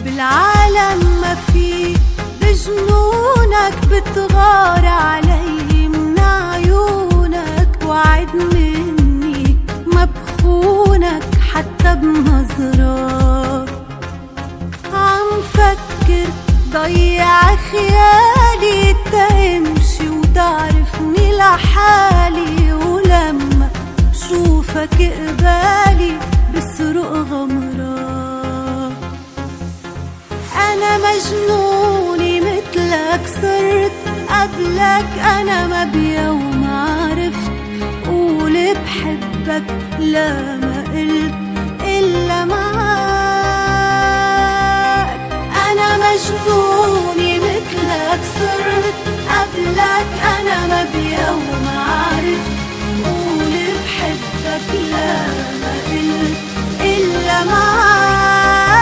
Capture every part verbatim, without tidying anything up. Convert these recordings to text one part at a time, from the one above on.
بالعالم ما في بجنونك بتغار علي من عيونك، وعد مني ما بخونك حتى بنظرات. عم فكر ضيع خيالي تمشي وتعرفني لحالي، ولما شوفك قبالي بسرق غمرات. أنا مجنوني مثلك صرت قبلك، أنا ما بيوم عرفت قول بحبك لا ما قلت إلا معاك. أنا مجنوني مثلك صرت قبلك، أنا ما بيوم عرفت قول بحبك لا ما قلت إلا معاك.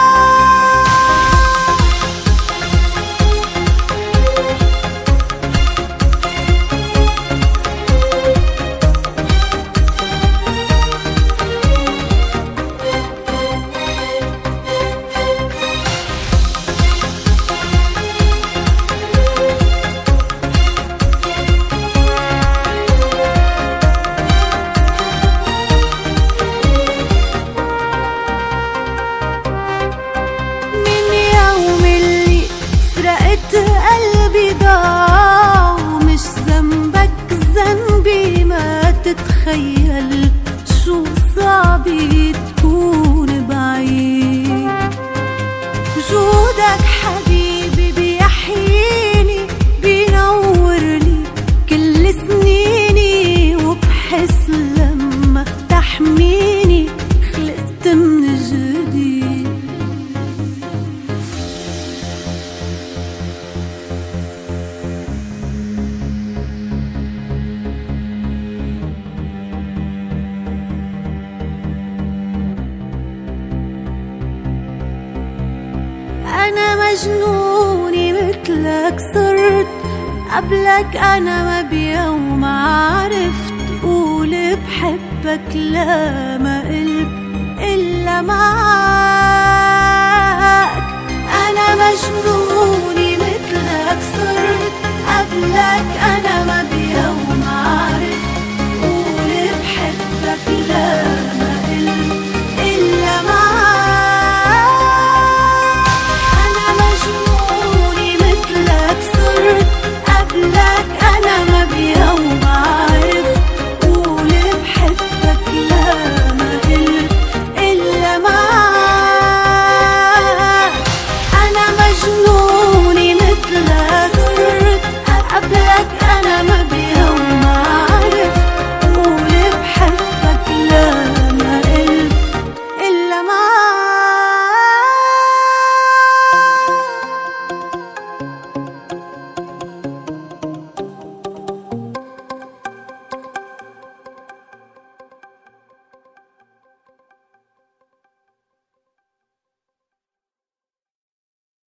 قلبي ضاع ومش ذنبك ذنبي، ما تتخيل شو صعب تكون بعيد. وجودك حبيبي بيحييني بينورلي كل سنيني، وبحس لما تحميني خلقت من جديد. أنا مجنوني مثلك صرت قبلك، أنا ما بيوم عرفت قول بحبك لا ما قلت إلا معاك.